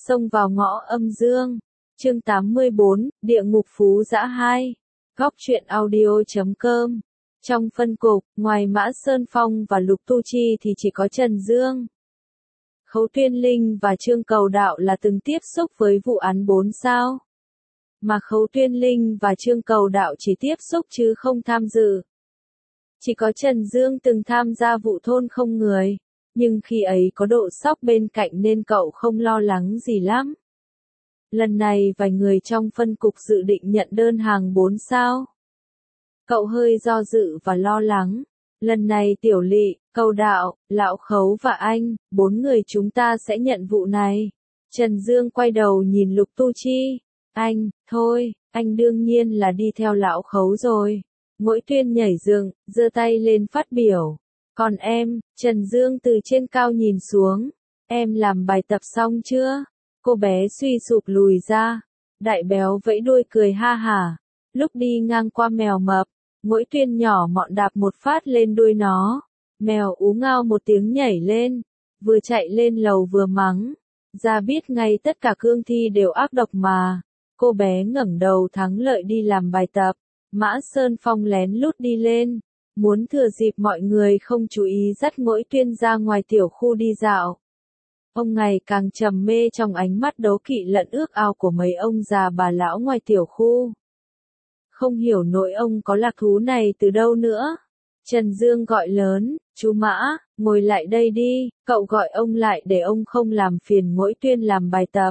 Xông vào ngõ âm dương. Chương 84, Địa ngục Phú Dã 2. Góc truyện audio.com. Trong phân cục, ngoài Mã Sơn Phong và Lục Tu Chi thì chỉ có Trần Dương, Khấu Tuyên Linh và Trương Cầu Đạo là từng tiếp xúc với vụ án 4 sao. Mà Khấu Tuyên Linh và Trương Cầu Đạo chỉ tiếp xúc chứ không tham dự. Chỉ có Trần Dương từng tham gia vụ thôn không người, nhưng khi ấy có Độ Sóc bên cạnh nên cậu không lo lắng gì lắm. Lần này vài người trong phân cục dự định nhận đơn hàng 4 sao. Cậu hơi do dự và lo lắng. Lần này Tiểu Lị, Cầu Đạo, Lão Khấu và anh, 4 người chúng ta sẽ nhận vụ này. Trần Dương quay đầu nhìn Lục Tu Chi. Thôi, anh đương nhiên là đi theo Lão Khấu rồi. Ngỗi Tuyên nhảy dựng, giơ tay lên phát biểu. Còn em, Trần Dương từ trên cao nhìn xuống. Em làm bài tập xong chưa? Cô bé suy sụp lùi ra. Đại béo vẫy đuôi cười ha hả. Lúc đi ngang qua mèo mập, Ngỗi Tuyên nhỏ mọn đạp một phát lên đuôi nó. Mèo ú ngao một tiếng nhảy lên. Vừa chạy lên lầu vừa mắng. Ra biết ngay tất cả cương thi đều ác độc mà. Cô bé ngẩng đầu thắng lợi đi làm bài tập. Mã Sơn Phong lén lút đi lên. Muốn thừa dịp mọi người không chú ý dắt Ngỗi Tuyên ra ngoài tiểu khu đi dạo. Ông ngày càng trầm mê trong ánh mắt đố kỵ lẫn ước ao của mấy ông già bà lão ngoài tiểu khu. Không hiểu nổi ông có lạc thú này từ đâu nữa. Trần Dương gọi lớn, chú Mã, ngồi lại đây đi, cậu gọi ông lại để ông không làm phiền Ngỗi Tuyên làm bài tập.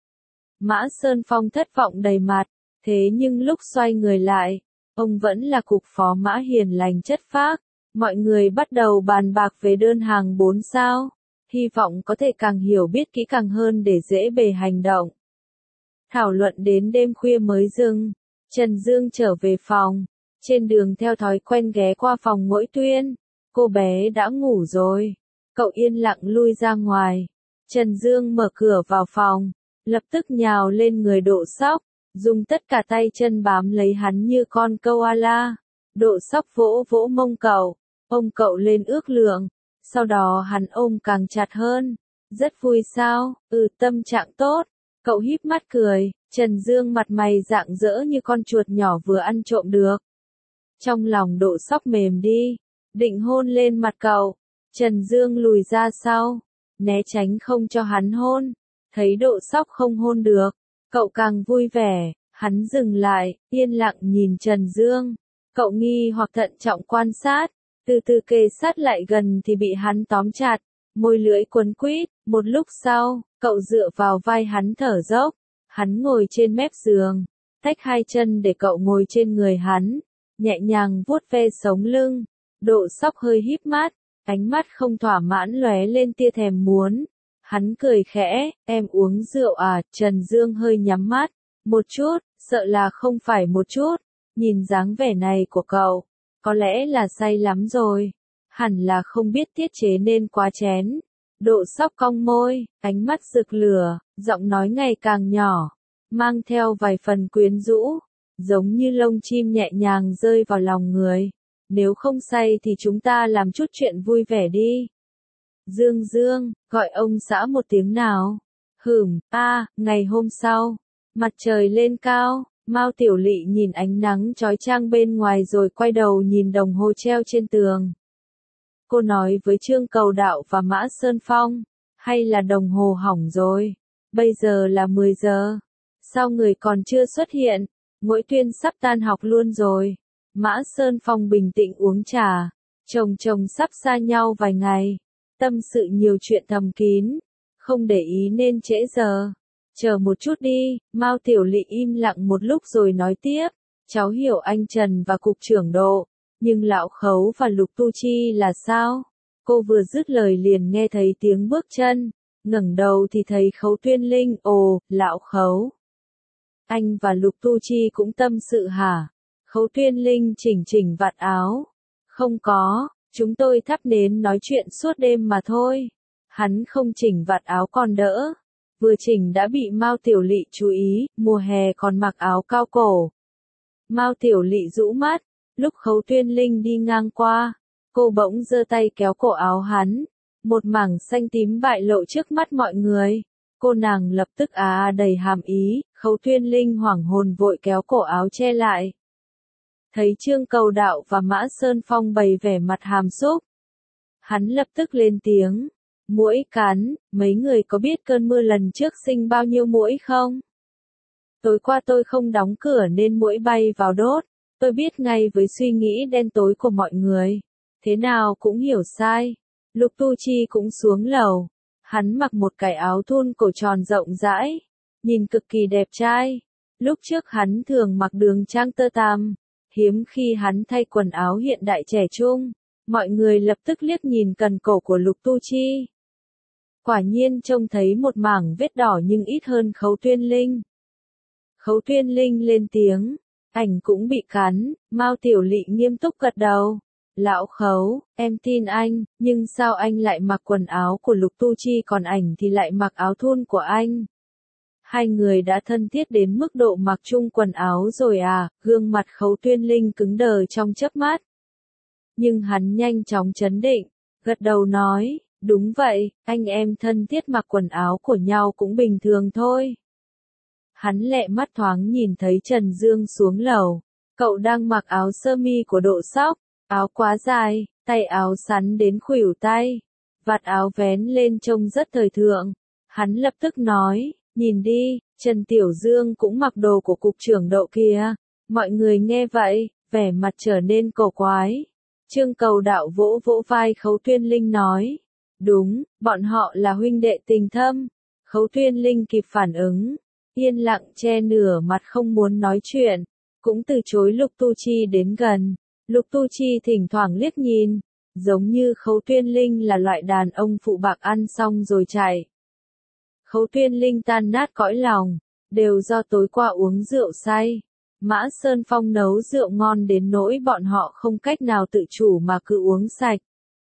Mã Sơn Phong thất vọng đầy mặt, thế nhưng lúc xoay người lại, ông vẫn là cục phó Mã hiền lành chất phác. Mọi người bắt đầu bàn bạc về đơn hàng 4 sao. Hy vọng có thể càng hiểu biết kỹ càng hơn để dễ bề hành động. Thảo luận đến đêm khuya mới dừng. Trần Dương trở về phòng. Trên đường theo thói quen ghé qua phòng Ngỗi Tuyên. Cô bé đã ngủ rồi. Cậu yên lặng lui ra ngoài. Trần Dương mở cửa vào phòng. Lập tức nhào lên người Độ Sóc. Dùng tất cả tay chân bám lấy hắn như con koala. Độ Sóc vỗ vỗ mông cậu. Ôm cậu lên ước lượng. Sau đó hắn ôm càng chặt hơn. Rất vui sao? Tâm trạng tốt. Cậu híp mắt cười. Trần Dương mặt mày rạng rỡ như con chuột nhỏ vừa ăn trộm được. Trong lòng Độ Sóc mềm đi. Định hôn lên mặt cậu. Trần Dương lùi ra sau. Né tránh không cho hắn hôn. Thấy Độ Sóc không hôn được. Cậu càng vui vẻ. Hắn dừng lại, yên lặng nhìn Trần Dương. Cậu nghi hoặc thận trọng quan sát. Từ từ kề sát lại gần thì bị hắn tóm chặt, môi lưỡi quấn quýt. Một lúc sau, cậu dựa vào vai hắn thở dốc. Hắn ngồi trên mép giường, tách hai chân để cậu ngồi trên người hắn, nhẹ nhàng vuốt ve sống lưng. Độ Sóc hơi híp mắt, ánh mắt không thỏa mãn lóe lên tia thèm muốn. Hắn cười khẽ, em uống rượu à? Trần Dương hơi nhắm mắt, một chút, sợ là không phải một chút. Nhìn dáng vẻ này của cậu, có lẽ là say lắm rồi. Hẳn là không biết tiết chế nên quá chén. Độ Sóc cong môi, ánh mắt rực lửa, giọng nói ngày càng nhỏ, mang theo vài phần quyến rũ, giống như lông chim nhẹ nhàng rơi vào lòng người. Nếu không say thì chúng ta làm chút chuyện vui vẻ đi. Dương, gọi ông xã một tiếng nào. Ngày hôm sau, mặt trời lên cao. Mao Tiểu Lị nhìn ánh nắng chói chang bên ngoài rồi quay đầu nhìn đồng hồ treo trên tường. Cô nói với Trương Cầu Đạo và Mã Sơn Phong, hay là đồng hồ hỏng rồi, bây giờ là 10 giờ, sao người còn chưa xuất hiện, Ngỗi Tuyên sắp tan học luôn rồi. Mã Sơn Phong bình tĩnh uống trà, chồng sắp xa nhau vài ngày, tâm sự nhiều chuyện thầm kín, không để ý nên trễ giờ. Chờ một chút đi. Mao Tiểu Lị im lặng một lúc rồi nói tiếp. Cháu hiểu anh Trần và cục trưởng Độ, nhưng Lão Khấu và Lục Tu Chi là sao? Cô vừa dứt lời liền nghe thấy tiếng bước chân, ngẩng đầu thì thấy Khấu Tuyên Linh. Ồ, Lão Khấu, anh và Lục Tu Chi cũng tâm sự hả? Khấu Tuyên Linh chỉnh vạt áo. Không có, chúng tôi thắp nến nói chuyện suốt đêm mà thôi. Hắn không chỉnh vạt áo còn đỡ. Vừa chỉnh đã bị Mao Tiểu Lị chú ý, mùa hè còn mặc áo cao cổ. Mao Tiểu Lị rũ mắt, lúc Khấu Tuyên Linh đi ngang qua, cô bỗng giơ tay kéo cổ áo hắn, một mảng xanh tím bại lộ trước mắt mọi người. Cô nàng lập tức đầy hàm ý, Khấu Tuyên Linh hoảng hồn vội kéo cổ áo che lại. Thấy Trương Cầu Đạo và Mã Sơn Phong bày vẻ mặt hàm xúc. Hắn lập tức lên tiếng. Muỗi cắn, mấy người có biết cơn mưa lần trước sinh bao nhiêu muỗi không? Tối qua tôi không đóng cửa nên muỗi bay vào đốt. Tôi biết ngay với suy nghĩ đen tối của mọi người. Thế nào cũng hiểu sai. Lục Tu Chi cũng xuống lầu. Hắn mặc một cái áo thun cổ tròn rộng rãi. Nhìn cực kỳ đẹp trai. Lúc trước hắn thường mặc đường trang tơ tằm. Hiếm khi hắn thay quần áo hiện đại trẻ trung. Mọi người lập tức liếc nhìn cần cổ của Lục Tu Chi. Quả nhiên trông thấy một mảng vết đỏ nhưng ít hơn Khấu Tuyên Linh. Khấu Tuyên Linh lên tiếng. Ảnh cũng bị cắn, Mao Tiểu Lị nghiêm túc gật đầu. Lão Khấu, em tin anh, nhưng sao anh lại mặc quần áo của Lục Tu Chi còn ảnh thì lại mặc áo thun của anh? Hai người đã thân thiết đến mức độ mặc chung quần áo rồi à? Gương mặt Khấu Tuyên Linh cứng đờ trong chớp mắt. Nhưng hắn nhanh chóng trấn định, gật đầu nói, đúng vậy, anh em thân thiết mặc quần áo của nhau cũng bình thường thôi. Hắn lẹ mắt thoáng nhìn thấy Trần Dương xuống lầu, cậu đang mặc áo sơ mi của Độ Sóc, áo quá dài, tay áo sắn đến khuỷu tay, vạt áo vén lên trông rất thời thượng. Hắn lập tức nói, nhìn đi, Trần Tiểu Dương cũng mặc đồ của cục trưởng Độ kìa. Mọi người nghe vậy, vẻ mặt trở nên cổ quái. Trương Cầu Đạo vỗ vỗ vai Khấu Tuyên Linh nói, đúng, bọn họ là huynh đệ tình thâm. Khấu Tuyên Linh kịp phản ứng, yên lặng che nửa mặt không muốn nói chuyện, cũng từ chối Lục Tu Chi đến gần. Lục Tu Chi thỉnh thoảng liếc nhìn, giống như Khấu Tuyên Linh là loại đàn ông phụ bạc ăn xong rồi chạy. Khấu Tuyên Linh tan nát cõi lòng, đều do tối qua uống rượu say. Mã Sơn Phong nấu rượu ngon đến nỗi bọn họ không cách nào tự chủ mà cứ uống sạch.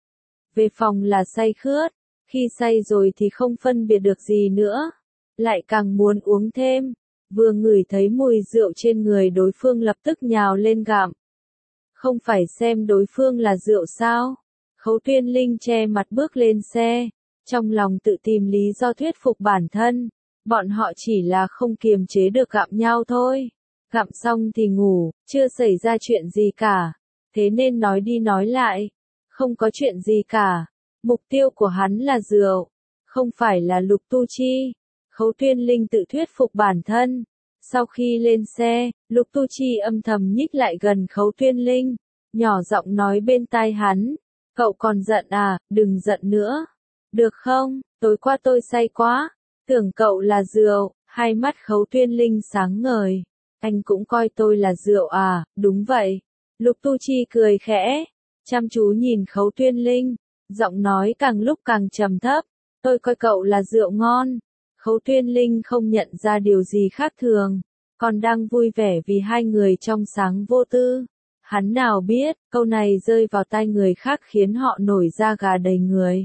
Về phòng là say khướt, khi say rồi thì không phân biệt được gì nữa, lại càng muốn uống thêm. Vừa ngửi thấy mùi rượu trên người đối phương lập tức nhào lên gặm. Không phải xem đối phương là rượu sao? Khấu Tuyên Linh che mặt bước lên xe, trong lòng tự tìm lý do thuyết phục bản thân. Bọn họ chỉ là không kiềm chế được gặm nhau thôi. Gặm xong thì ngủ, chưa xảy ra chuyện gì cả. Thế nên nói đi nói lại, không có chuyện gì cả. Mục tiêu của hắn là rượu, không phải là Lục Tu Chi. Khấu Tuyên Linh tự thuyết phục bản thân. Sau khi lên xe, Lục Tu Chi âm thầm nhích lại gần Khấu Tuyên Linh, nhỏ giọng nói bên tai hắn, cậu còn giận à, đừng giận nữa. Được không, tối qua tôi say quá, tưởng cậu là rượu. Hai mắt Khấu Tuyên Linh sáng ngời. Anh cũng coi tôi là rượu à? Đúng vậy. Lục Tu Chi cười khẽ, chăm chú nhìn Khấu Tuyên Linh, giọng nói càng lúc càng trầm thấp, tôi coi cậu là rượu ngon. Khấu Tuyên Linh không nhận ra điều gì khác thường, còn đang vui vẻ vì hai người trong sáng vô tư. Hắn nào biết, câu này rơi vào tai người khác khiến họ nổi da gà đầy người.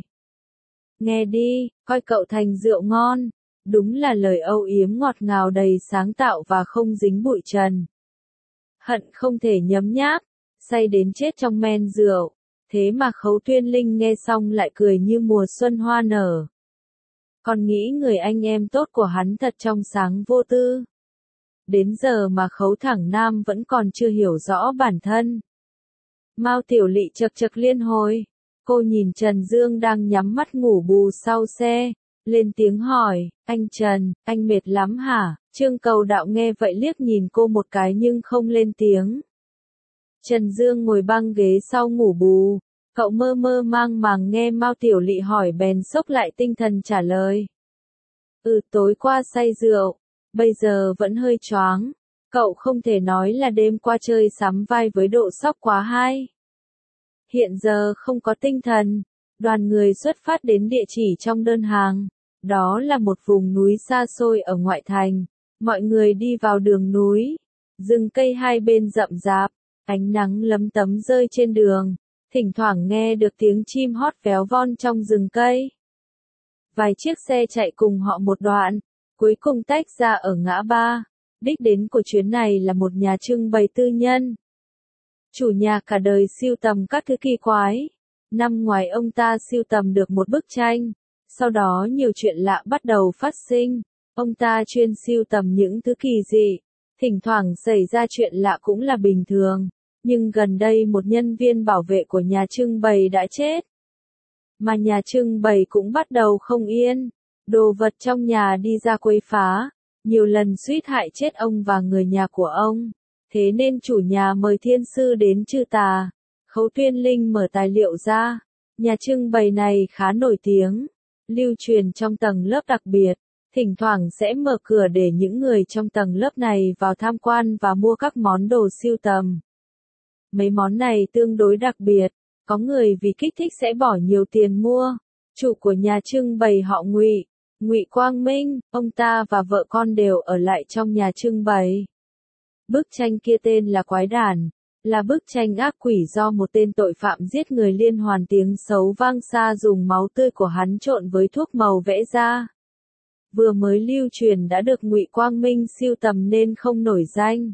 Nghe đi, coi cậu thành rượu ngon. Đúng là lời âu yếm ngọt ngào đầy sáng tạo và không dính bụi trần. Hận không thể nhấm nháp, say đến chết trong men rượu. Thế mà Khấu Tuyên Linh nghe xong lại cười như mùa xuân hoa nở. Còn nghĩ người anh em tốt của hắn thật trong sáng vô tư. Đến giờ mà Khấu thẳng nam vẫn còn chưa hiểu rõ bản thân. Mao Tiểu Lị chật chật liên hồi. Cô nhìn Trần Dương đang nhắm mắt ngủ bù sau xe. Lên tiếng hỏi, anh Trần, anh mệt lắm hả? Trương Cầu Đạo nghe vậy liếc nhìn cô một cái nhưng không lên tiếng. Trần Dương ngồi băng ghế sau ngủ bù. Cậu mơ mơ mang màng nghe Mao Tiểu Lị hỏi bèn xốc lại tinh thần trả lời. Tối qua say rượu, bây giờ vẫn hơi choáng. Cậu không thể nói là đêm qua chơi sắm vai với Độ Sóc quá hay. Hiện giờ không có tinh thần. Đoàn người xuất phát đến địa chỉ trong đơn hàng. Đó là một vùng núi xa xôi ở ngoại thành. Mọi người đi vào đường núi. Rừng cây hai bên rậm rạp. Ánh nắng lấm tấm rơi trên đường. Thỉnh thoảng nghe được tiếng chim hót véo von trong rừng cây. Vài chiếc xe chạy cùng họ một đoạn. Cuối cùng tách ra ở ngã ba. Đích đến của chuyến này là một nhà trưng bày tư nhân. Chủ nhà cả đời sưu tầm các thứ kỳ quái. Năm ngoài ông ta sưu tầm được một bức tranh. Sau đó nhiều chuyện lạ bắt đầu phát sinh. Ông ta chuyên sưu tầm những thứ kỳ dị. Thỉnh thoảng xảy ra chuyện lạ cũng là bình thường. Nhưng gần đây một nhân viên bảo vệ của nhà trưng bày đã chết. Mà nhà trưng bày cũng bắt đầu không yên. Đồ vật trong nhà đi ra quấy phá. Nhiều lần suýt hại chết ông và người nhà của ông. Thế nên chủ nhà mời thiên sư đến trừ tà. Khấu Tuyên Linh mở tài liệu ra. Nhà trưng bày này khá nổi tiếng. Lưu truyền trong tầng lớp đặc biệt. Thỉnh thoảng sẽ mở cửa để những người trong tầng lớp này vào tham quan và mua các món đồ sưu tầm. Mấy món này tương đối đặc biệt. Có người vì kích thích sẽ bỏ nhiều tiền mua. Chủ của nhà trưng bày họ Ngụy, Ngụy Quang Minh, ông ta và vợ con đều ở lại trong nhà trưng bày. Bức tranh kia tên là Quái Đản, là bức tranh ác quỷ do một tên tội phạm giết người liên hoàn tiếng xấu vang xa dùng máu tươi của hắn trộn với thuốc màu vẽ ra. Vừa mới lưu truyền đã được Ngụy Quang Minh sưu tầm nên không nổi danh.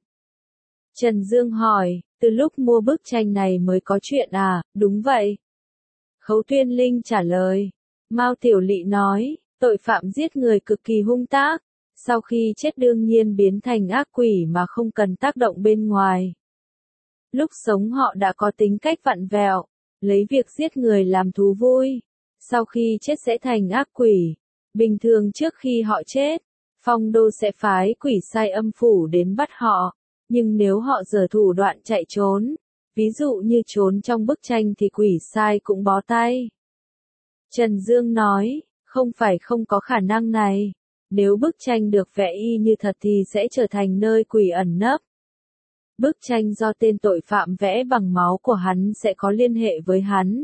Trần Dương hỏi, từ lúc mua bức tranh này mới có chuyện à? Đúng vậy. Khấu Tuyên Linh trả lời. Mao Tiểu Lị nói, tội phạm giết người cực kỳ hung tác, sau khi chết đương nhiên biến thành ác quỷ mà không cần tác động bên ngoài. Lúc sống họ đã có tính cách vặn vẹo, lấy việc giết người làm thú vui, sau khi chết sẽ thành ác quỷ. Bình thường trước khi họ chết, Phong Đô sẽ phái quỷ sai âm phủ đến bắt họ, nhưng nếu họ giở thủ đoạn chạy trốn, ví dụ như trốn trong bức tranh thì quỷ sai cũng bó tay. Trần Dương nói, không phải không có khả năng này. Nếu bức tranh được vẽ y như thật thì sẽ trở thành nơi quỷ ẩn nấp. Bức tranh do tên tội phạm vẽ bằng máu của hắn sẽ có liên hệ với hắn.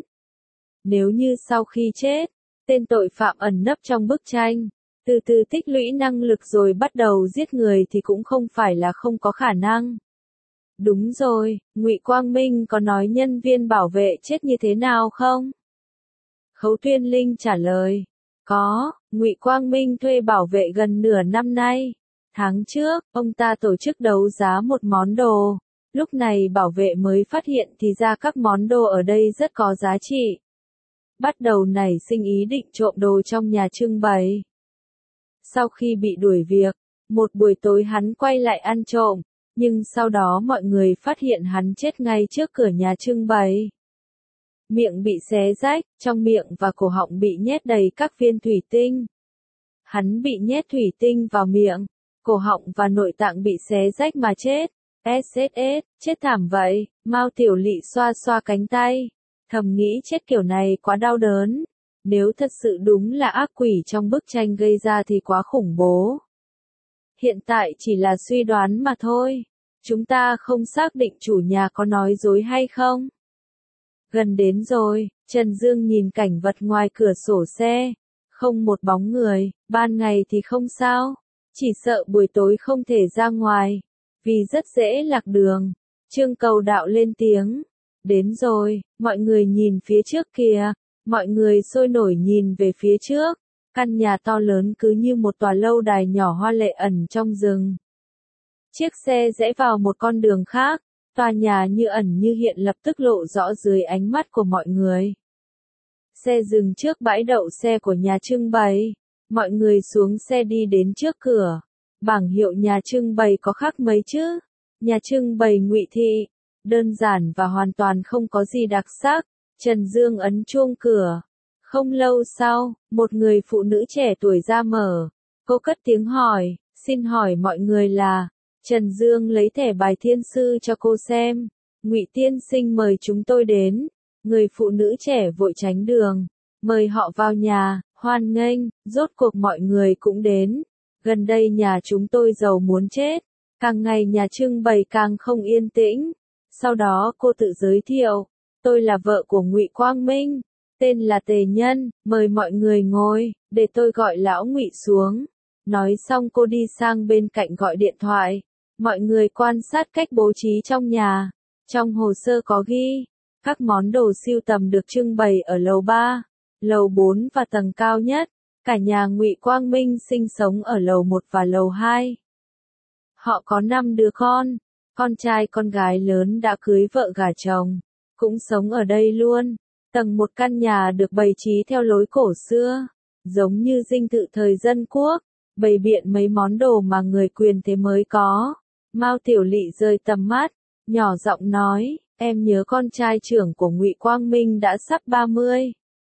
Nếu như sau khi chết, tên tội phạm ẩn nấp trong bức tranh, từ từ tích lũy năng lực rồi bắt đầu giết người thì cũng không phải là không có khả năng. Đúng rồi, Ngụy Quang Minh có nói nhân viên bảo vệ chết như thế nào không? Khấu Tuyên Linh trả lời. Có, Ngụy Quang Minh thuê bảo vệ gần nửa năm nay. Tháng trước, ông ta tổ chức đấu giá một món đồ. Lúc này bảo vệ mới phát hiện thì ra các món đồ ở đây rất có giá trị. Bắt đầu nảy sinh ý định trộm đồ trong nhà trưng bày. Sau khi bị đuổi việc, một buổi tối hắn quay lại ăn trộm, nhưng sau đó mọi người phát hiện hắn chết ngay trước cửa nhà trưng bày. Miệng bị xé rách, trong miệng và cổ họng bị nhét đầy các viên thủy tinh. Hắn bị nhét thủy tinh vào miệng, cổ họng và nội tạng bị xé rách mà chết. SSS, chết thảm vậy. Mao Tiểu Lị xoa xoa cánh tay, thầm nghĩ chết kiểu này quá đau đớn. Nếu thật sự đúng là ác quỷ trong bức tranh gây ra thì quá khủng bố. Hiện tại chỉ là suy đoán mà thôi. Chúng ta không xác định chủ nhà có nói dối hay không. Gần đến rồi, Trần Dương nhìn cảnh vật ngoài cửa sổ xe. Không một bóng người, ban ngày thì không sao. Chỉ sợ buổi tối không thể ra ngoài, vì rất dễ lạc đường. Trương Cầu Đạo lên tiếng. Đến rồi, mọi người nhìn phía trước kìa. Mọi người sôi nổi nhìn về phía trước. Căn nhà to lớn cứ như một tòa lâu đài nhỏ hoa lệ ẩn trong rừng. Chiếc xe rẽ vào một con đường khác. Tòa nhà như ẩn như hiện lập tức lộ rõ dưới ánh mắt của mọi người. Xe dừng trước bãi đậu xe của nhà trưng bày. Mọi người xuống xe đi đến trước cửa. Bảng hiệu nhà trưng bày có khác mấy chứ? Nhà trưng bày Ngụy Thị. Đơn giản và hoàn toàn không có gì đặc sắc. Trần Dương ấn chuông cửa. Không lâu sau, một người phụ nữ trẻ tuổi ra mở. Cô cất tiếng hỏi, xin hỏi mọi người là... Trần Dương lấy thẻ bài thiên sư cho cô xem. Ngụy tiên sinh mời chúng tôi đến. Người phụ nữ trẻ vội tránh đường. Mời họ vào nhà, hoan nghênh, rốt cuộc mọi người cũng đến. Gần đây nhà chúng tôi giàu muốn chết. Càng ngày nhà trưng bày càng không yên tĩnh. Sau đó cô tự giới thiệu. Tôi là vợ của Ngụy Quang Minh. Tên là Tề Nhân, mời mọi người ngồi, để tôi gọi lão Ngụy xuống. Nói xong cô đi sang bên cạnh gọi điện thoại. Mọi người quan sát cách bố trí trong nhà. Trong hồ sơ có ghi, các món đồ sưu tầm được trưng bày ở lầu 3, lầu 4 và tầng cao nhất. Cả nhà Ngụy Quang Minh sinh sống ở lầu 1 và lầu 2. Họ có 5 đứa con trai con gái lớn đã cưới vợ gả chồng, cũng sống ở đây luôn. Tầng 1 căn nhà được bày trí theo lối cổ xưa, giống như dinh thự thời dân quốc, bày biện mấy món đồ mà người quyền thế mới có. Mao Tiểu Lị rời tầm mắt, nhỏ giọng nói, em nhớ con trai trưởng của Ngụy Quang Minh đã sắp 30.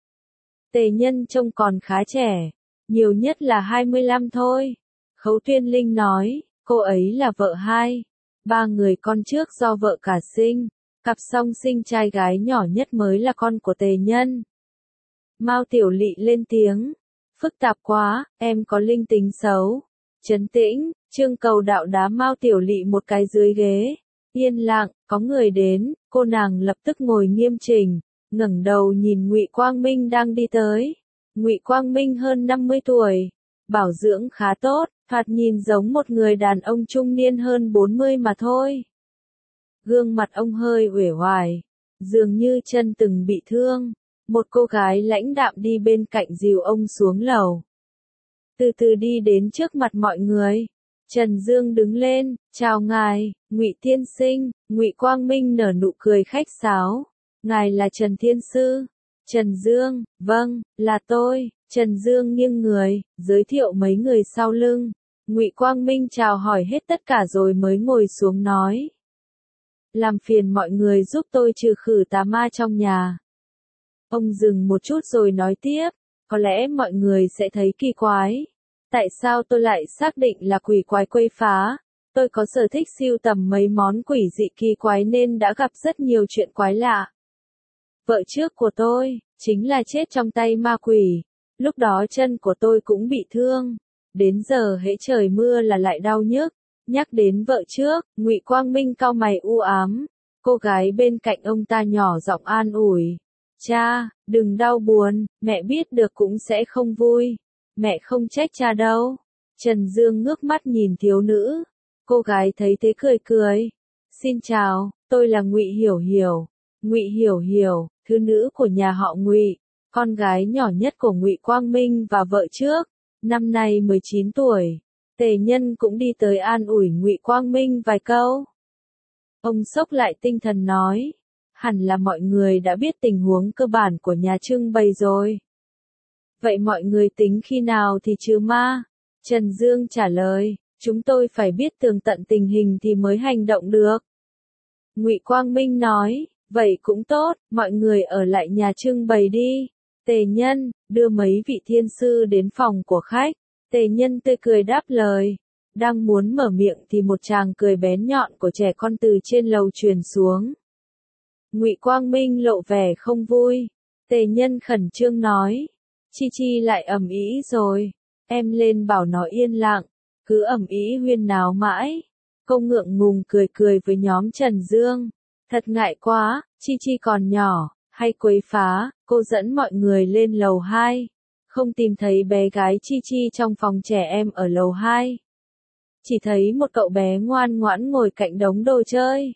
Tề Nhân trông còn khá trẻ, nhiều nhất là 25 thôi. Khấu Tuyên Linh nói, cô ấy là vợ hai, ba người con trước do vợ cả sinh, cặp song sinh trai gái nhỏ nhất mới là con của Tề Nhân. Mao Tiểu Lị lên tiếng, phức tạp quá, em có linh tính xấu. Trấn tĩnh, Trương Cầu Đạo đá Mao Tiểu Lị một cái dưới ghế. Yên lặng, có người đến, cô nàng lập tức ngồi nghiêm chỉnh, ngẩng đầu nhìn Ngụy Quang Minh đang đi tới. Ngụy Quang Minh hơn 50 tuổi, bảo dưỡng khá tốt, thoạt nhìn giống một người đàn ông trung niên hơn 40 mà thôi. Gương mặt ông hơi uể oải, dường như chân từng bị thương. Một cô gái lãnh đạm đi bên cạnh dìu ông xuống lầu. Từ từ đi đến trước mặt mọi người. Trần Dương đứng lên, chào ngài, Ngụy tiên sinh. Ngụy Quang Minh nở nụ cười khách sáo. Ngài là Trần Thiên Sư. Trần Dương, vâng, là tôi. Trần Dương nghiêng người, giới thiệu mấy người sau lưng. Ngụy Quang Minh chào hỏi hết tất cả rồi mới ngồi xuống nói. Làm phiền mọi người giúp tôi trừ khử tà ma trong nhà. Ông dừng một chút rồi nói tiếp, có lẽ mọi người sẽ thấy kỳ quái. Tại sao tôi lại xác định là quỷ quái quấy phá? Tôi có sở thích sưu tầm mấy món quỷ dị kỳ quái nên đã gặp rất nhiều chuyện quái lạ. Vợ trước của tôi, chính là chết trong tay ma quỷ. Lúc đó chân của tôi cũng bị thương. Đến giờ hễ trời mưa là lại đau nhức. Nhắc đến vợ trước, Ngụy Quang Minh cau mày u ám. Cô gái bên cạnh ông ta nhỏ giọng an ủi. Cha, đừng đau buồn, mẹ biết được cũng sẽ không vui. Mẹ không trách cha đâu. Trần Dương ngước mắt nhìn thiếu nữ. Cô gái thấy thế cười cười. Xin chào, tôi là Ngụy Hiểu Hiểu. Ngụy Hiểu Hiểu, thứ nữ của nhà họ Ngụy, con gái nhỏ nhất của Ngụy Quang Minh và vợ trước, năm nay 19 tuổi. Tề Nhân cũng đi tới an ủi Ngụy Quang Minh vài câu. Ông xốc lại tinh thần nói. Hẳn là mọi người đã biết tình huống cơ bản của nhà trưng bày rồi. Vậy mọi người tính khi nào thì trừ ma? Trần Dương trả lời, chúng tôi phải biết tường tận tình hình thì mới hành động được. Ngụy Quang Minh nói, vậy cũng tốt, mọi người ở lại nhà trưng bày đi. Tề Nhân, đưa mấy vị thiên sư đến phòng của khách. Tề Nhân tươi cười đáp lời. Đang muốn mở miệng thì một tràng cười bén nhọn của trẻ con từ trên lầu truyền xuống. Ngụy Quang Minh lộ vẻ không vui. Tề Nhân khẩn trương nói. Chi Chi lại ầm ĩ rồi. Em lên bảo nó yên lặng. Cứ ầm ĩ huyên náo mãi. Cô ngượng ngùng cười cười với nhóm Trần Dương. Thật ngại quá, Chi Chi còn nhỏ, hay quấy phá. Cô dẫn mọi người lên lầu 2. Không tìm thấy bé gái Chi Chi trong phòng trẻ em ở lầu 2. Chỉ thấy một cậu bé ngoan ngoãn ngồi cạnh đống đồ chơi.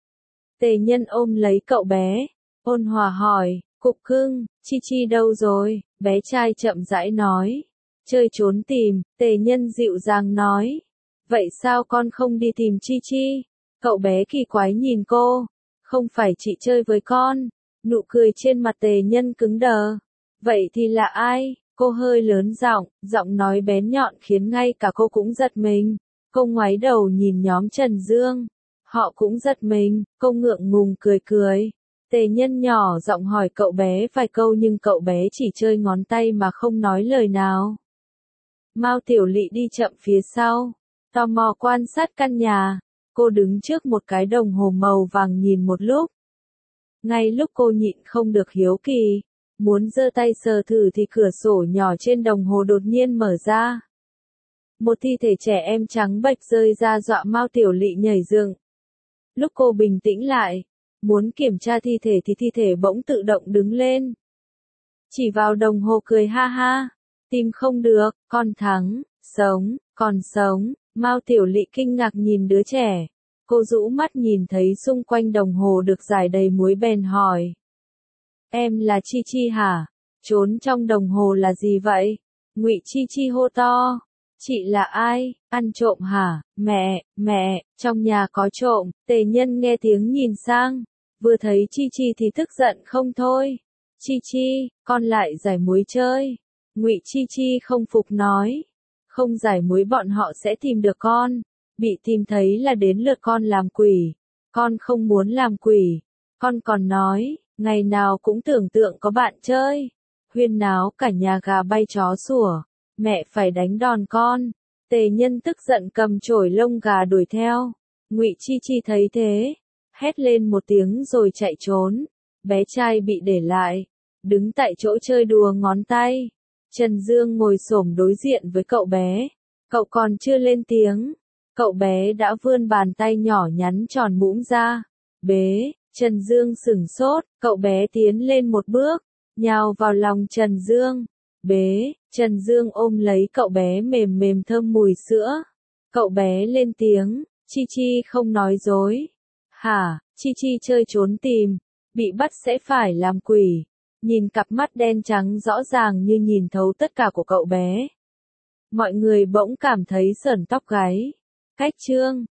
Tề Nhân ôm lấy cậu bé, ôn hòa hỏi, Cục Cưng, Chi Chi đâu rồi? Bé trai chậm rãi nói, chơi trốn tìm. Tề Nhân dịu dàng nói, vậy sao con không đi tìm Chi Chi? Cậu bé kỳ quái nhìn cô, không phải chị chơi với con. Nụ cười trên mặt Tề Nhân cứng đờ. Vậy thì là ai? Cô hơi lớn giọng, giọng nói bén nhọn khiến ngay cả cô cũng giật mình. Cô ngoái đầu nhìn nhóm Trần Dương. Họ cũng giật mình, cô ngượng ngùng cười cười. Tề Nhân nhỏ giọng hỏi cậu bé vài câu nhưng cậu bé chỉ chơi ngón tay mà không nói lời nào. Mao Tiểu Lị đi chậm phía sau, tò mò quan sát căn nhà. Cô đứng trước một cái đồng hồ màu vàng nhìn một lúc. Ngay lúc cô nhịn không được hiếu kỳ, muốn giơ tay sờ thử thì cửa sổ nhỏ trên đồng hồ đột nhiên mở ra. Một thi thể trẻ em trắng bệch rơi ra dọa Mao Tiểu Lị nhảy dựng. Lúc cô bình tĩnh lại, muốn kiểm tra thi thể thì thi thể bỗng tự động đứng lên. Chỉ vào đồng hồ cười ha ha, tìm không được, con thắng, sống, còn sống. Mao Tiểu Lị kinh ngạc nhìn đứa trẻ. Cô rũ mắt nhìn thấy xung quanh đồng hồ được rải đầy muối bèn hỏi. Em là Chi Chi hả? Trốn trong đồng hồ là gì vậy? Ngụy Chi Chi hô to. Chị là ai? Ăn trộm hả? Mẹ, trong nhà có trộm. Tề Nhân nghe tiếng nhìn sang. Vừa thấy Chi Chi thì tức giận không thôi. Chi Chi, con lại giải muối chơi. Ngụy Chi Chi không phục nói. Không giải muối bọn họ sẽ tìm được con. Bị tìm thấy là đến lượt con làm quỷ. Con không muốn làm quỷ. Con còn nói, ngày nào cũng tưởng tượng có bạn chơi. Huyên náo cả nhà gà bay chó sủa. Mẹ phải đánh đòn con. Tề Nhân tức giận cầm chổi lông gà đuổi theo. Ngụy Chi Chi thấy thế, hét lên một tiếng rồi chạy trốn. Bé trai bị để lại, đứng tại chỗ chơi đùa ngón tay. Trần Dương ngồi xổm đối diện với cậu bé. Cậu còn chưa lên tiếng, cậu bé đã vươn bàn tay nhỏ nhắn tròn mũm ra. Bế, Trần Dương sửng sốt, cậu bé tiến lên một bước, nhào vào lòng Trần Dương. Bế, Trần Dương ôm lấy cậu bé mềm mềm thơm mùi sữa. Cậu bé lên tiếng, Chi Chi không nói dối. Hả, Chi Chi chơi trốn tìm, bị bắt sẽ phải làm quỷ. Nhìn cặp mắt đen trắng rõ ràng như nhìn thấu tất cả của cậu bé. Mọi người bỗng cảm thấy sởn tóc gáy. Cách chương